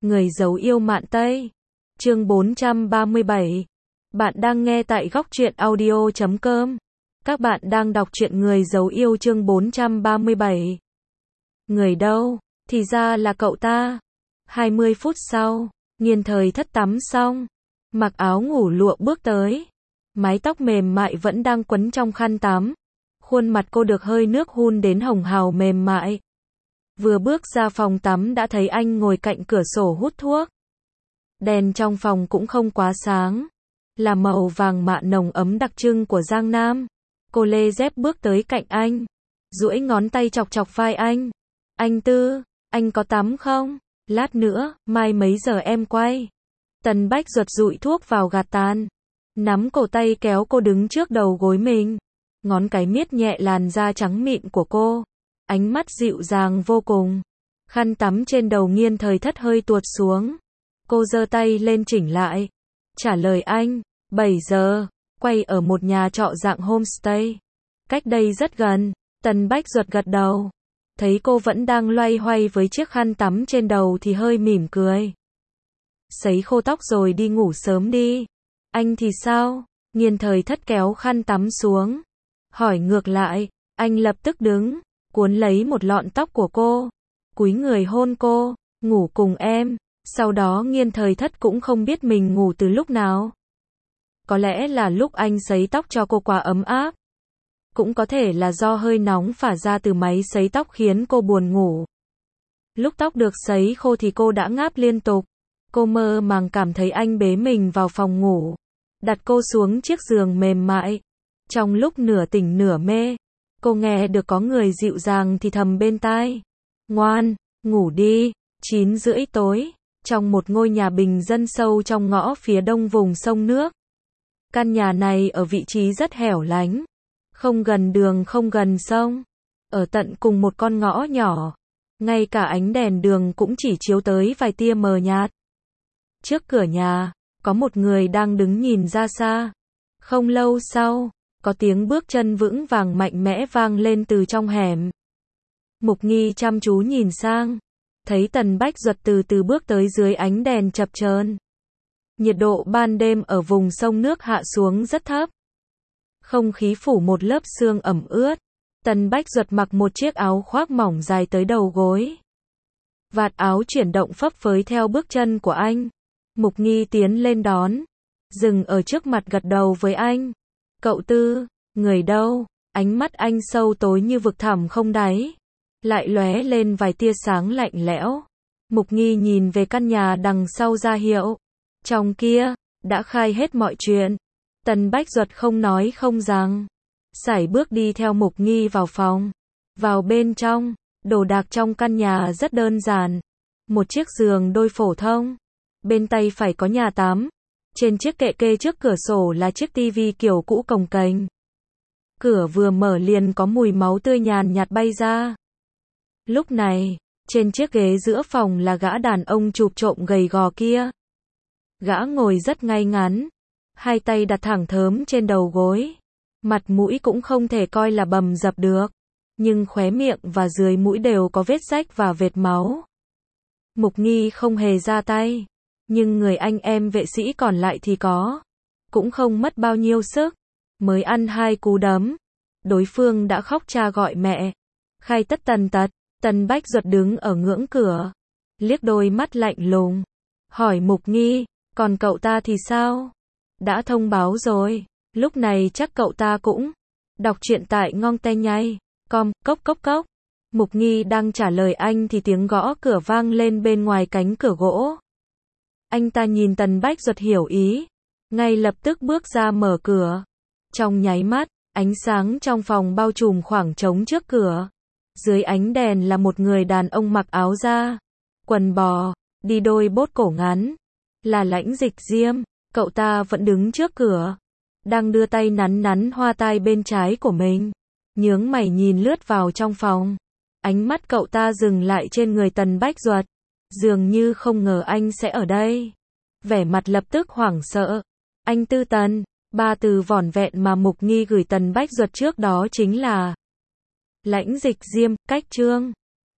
Người giấu yêu mạn Tây. Chương 437. Bạn đang nghe tại Góc Truyện Audio.com. Các bạn đang đọc truyện Người giấu yêu chương 437. Người đâu? Thì ra là cậu ta. 20 phút sau, Nghiên Thời Thất tắm xong, mặc áo ngủ lụa bước tới. Mái tóc mềm mại vẫn đang quấn trong khăn tắm. Khuôn mặt cô được hơi nước hun đến hồng hào mềm mại. Vừa bước ra phòng tắm đã thấy anh ngồi cạnh cửa sổ hút thuốc. Đèn trong phòng cũng không quá sáng, là màu vàng mạ nồng ấm đặc trưng của Giang Nam. Cô lê dép bước tới cạnh anh, duỗi ngón tay chọc chọc vai anh. Anh Tư, anh có tắm không? Lát nữa, mai mấy giờ em quay? Tần Bách Duật dụi thuốc vào gạt tàn, nắm cổ tay kéo cô đứng trước đầu gối mình. Ngón cái miết nhẹ làn da trắng mịn của cô, ánh mắt dịu dàng vô cùng. Khăn tắm trên đầu Nghiên Thời Thất hơi tuột xuống. Cô giơ tay lên chỉnh lại, trả lời anh. 7 giờ, quay ở một nhà trọ dạng homestay. Cách đây rất gần. Tần Bách Duật gật đầu. Thấy cô vẫn đang loay hoay với chiếc khăn tắm trên đầu thì hơi mỉm cười. Sấy khô tóc rồi đi ngủ sớm đi. Anh thì sao? Nghiên Thời Thất kéo khăn tắm xuống, hỏi ngược lại. Anh lập tức đứng, cuốn lấy một lọn tóc của cô, cúi người hôn cô. Ngủ cùng em. Sau đó Nghiên Thời Thất cũng không biết mình ngủ từ lúc nào. Có lẽ là lúc anh sấy tóc cho cô quá ấm áp. Cũng có thể là do hơi nóng phả ra từ máy sấy tóc khiến cô buồn ngủ. Lúc tóc được sấy khô thì cô đã ngáp liên tục. Cô mơ màng cảm thấy anh bế mình vào phòng ngủ, đặt cô xuống chiếc giường mềm mại. Trong lúc nửa tỉnh nửa mê, cô nghe được có người dịu dàng thì thầm bên tai. Ngoan, ngủ đi. 9 rưỡi tối, trong một ngôi nhà bình dân sâu trong ngõ phía đông vùng sông nước. Căn nhà này ở vị trí rất hẻo lánh, không gần đường không gần sông, ở tận cùng một con ngõ nhỏ. Ngay cả ánh đèn đường cũng chỉ chiếu tới vài tia mờ nhạt. Trước cửa nhà, có một người đang đứng nhìn ra xa. Không lâu sau, có tiếng bước chân vững vàng mạnh mẽ vang lên từ trong hẻm. Mục Nghi chăm chú nhìn sang, thấy Tần Bách Duật từ từ bước tới dưới ánh đèn chập chờn. Nhiệt độ ban đêm ở vùng sông nước hạ xuống rất thấp. Không khí phủ một lớp sương ẩm ướt. Tần Bách Duật mặc một chiếc áo khoác mỏng dài tới đầu gối. Vạt áo chuyển động phấp phới theo bước chân của anh. Mục Nghi tiến lên đón, dừng ở trước mặt gật đầu với anh. Cậu Tư, người đâu? Ánh mắt anh sâu tối như vực thẳm không đáy, lại lóe lên vài tia sáng lạnh lẽo. Mục Nghi nhìn về căn nhà đằng sau ra hiệu. Trong kia, đã khai hết mọi chuyện. Tần Bách Duật không nói không rằng, sải bước đi theo Mục Nghi vào phòng. Vào bên trong, đồ đạc trong căn nhà rất đơn giản. Một chiếc giường đôi phổ thông. Bên tay phải có nhà tắm. Trên chiếc kệ kê trước cửa sổ là chiếc tivi kiểu cũ cồng kềnh. Cửa vừa mở liền có mùi máu tươi nhàn nhạt bay ra. Lúc này, trên chiếc ghế giữa phòng là gã đàn ông chụp trộm gầy gò kia. Gã ngồi rất ngay ngắn, hai tay đặt thẳng thớm trên đầu gối. Mặt mũi cũng không thể coi là bầm dập được, nhưng khóe miệng và dưới mũi đều có vết rách và vệt máu. Mục Nghi không hề ra tay, nhưng người anh em vệ sĩ còn lại thì có. Cũng không mất bao nhiêu sức, mới ăn 2 cú đấm, đối phương đã khóc cha gọi mẹ. Khai tất tần tật. Tần Bách Duật đứng ở ngưỡng cửa, liếc đôi mắt lạnh lùng, hỏi Mục Nghi, còn cậu ta thì sao? Đã thông báo rồi, lúc này chắc cậu ta cũng đọc truyện tại ngongtehnyai.com, cốc cốc cốc. Mục Nghi đang trả lời anh thì tiếng gõ cửa vang lên bên ngoài cánh cửa gỗ. Anh ta nhìn Tần Bách Duật hiểu ý, ngay lập tức bước ra mở cửa. Trong nháy mắt, ánh sáng trong phòng bao trùm khoảng trống trước cửa. Dưới ánh đèn là một người đàn ông mặc áo da, quần bò, đi đôi bốt cổ ngắn. Là Lãnh Dịch Diêm. Cậu ta vẫn đứng trước cửa, đang đưa tay nắn nắn hoa tai bên trái của mình. Nhướng mày nhìn lướt vào trong phòng. Ánh mắt cậu ta dừng lại trên người Tần Bách Duật, dường như không ngờ anh sẽ ở đây. Vẻ mặt lập tức hoảng sợ. Anh Tư Tần. 3 từ vỏn vẹn mà Mục Nghi gửi Tần Bách Duật trước đó chính là Lãnh Dịch Diêm, cách chương